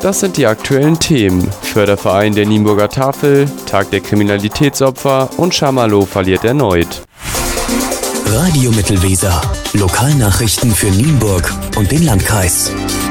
Das sind die aktuellen Themen. Förderverein der Nienburger Tafel, Tag der Kriminalitätsopfer und Schamalow verliert erneut. Radio Mittelweser. Lokalnachrichten für Nienburg und den Landkreis.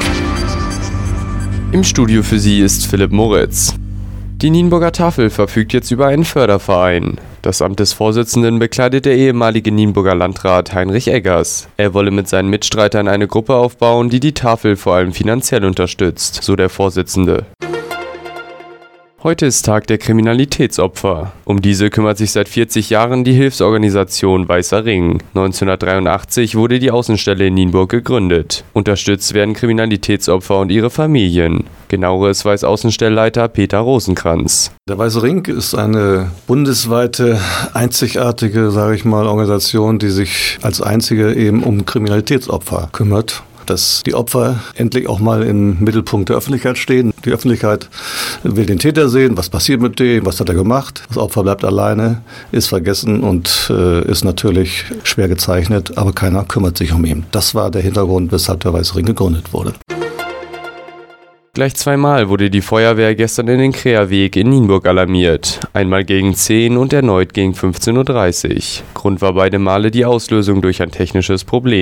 Im Studio für Sie ist Philipp Moritz. Die Nienburger Tafel verfügt jetzt über einen Förderverein. Das Amt des Vorsitzenden bekleidet der ehemalige Nienburger Landrat Heinrich Eggers. Er wolle mit seinen Mitstreitern eine Gruppe aufbauen, die die Tafel vor allem finanziell unterstützt, so der Vorsitzende. Heute ist Tag der Kriminalitätsopfer. Um diese kümmert sich seit 40 Jahren die Hilfsorganisation Weißer Ring. 1983 wurde die Außenstelle in Nienburg gegründet. Unterstützt werden Kriminalitätsopfer und ihre Familien. Genaueres weiß Außenstellleiter Peter Rosenkranz. Der Weiße Ring ist eine bundesweite, einzigartige, Organisation, die sich als einzige eben um Kriminalitätsopfer kümmert. Dass die Opfer endlich auch mal im Mittelpunkt der Öffentlichkeit stehen. Die Öffentlichkeit will den Täter sehen, was passiert mit dem, was hat er gemacht. Das Opfer bleibt alleine, ist vergessen und ist natürlich schwer gezeichnet, aber keiner kümmert sich um ihn. Das war der Hintergrund, weshalb der Weiße Ring gegründet wurde. Gleich zweimal wurde die Feuerwehr gestern in den Kreerweg in Nienburg alarmiert. Einmal gegen 10 und erneut gegen 15:30 Uhr. Grund war beide Male die Auslösung durch ein technisches Problem.